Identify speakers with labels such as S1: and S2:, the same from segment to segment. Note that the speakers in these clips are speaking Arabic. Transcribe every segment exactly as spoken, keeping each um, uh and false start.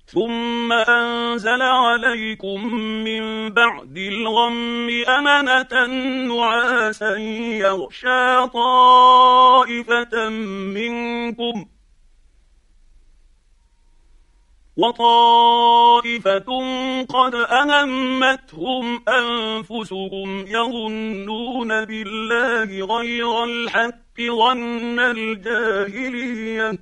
S1: ثم أنزل عليكم من بعد الغم أمنة نعاسا يغشى طائفة منكم وطائفة قد أهمتهم أنفسهم يظنون بالله غير الحق ظن الجاهلية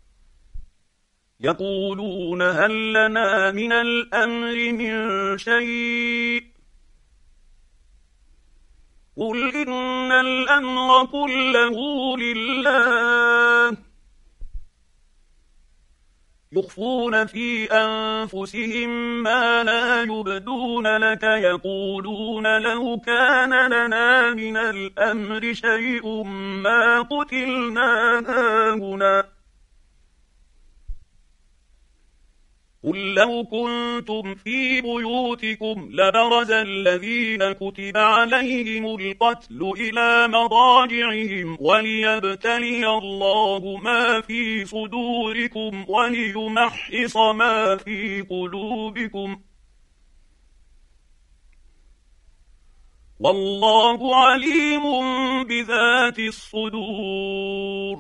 S1: يقولون هل لنا من الأمر من شيء قل إن الأمر كله لله يخفون في أنفسهم ما لا يبدون لك يقولون لو كان لنا من الأمر شيء ما قتلنا هاهنا قل لو كنتم في بيوتكم لبرز الذين كتب عليهم القتل إلى مضاجعهم وليبتلي الله ما في صدوركم وليمحص ما في قلوبكم والله عليم بذات الصدور.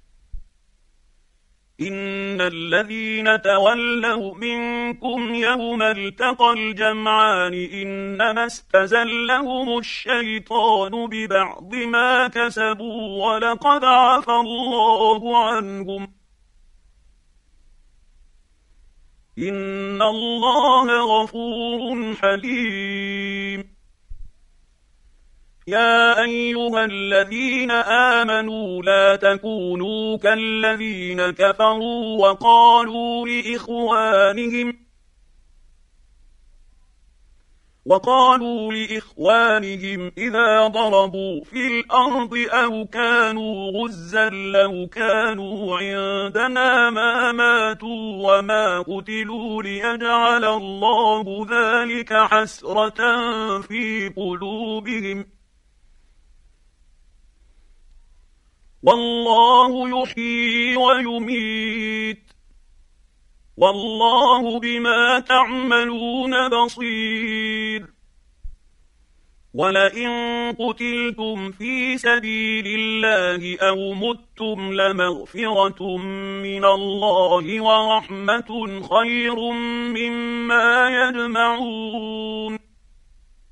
S1: إن الذين تولوا منكم يوم التقى الجمعان إنما استزلهم الشيطان ببعض ما كسبوا ولقد عفى الله عنهم إن الله غفور حليم. يا أيها الذين آمنوا لا تكونوا كالذين كفروا وقالوا لإخوانهم وقالوا لإخوانهم إذا ضربوا في الأرض أو كانوا غزا لو كانوا عندنا ما ماتوا وما قتلوا ليجعل الله ذلك حسرة في قلوبهم والله يحيي ويميت والله بما تعملون بصير. ولئن قتلتم في سبيل الله أو متم لمغفرة من الله ورحمة خير مما يجمعون.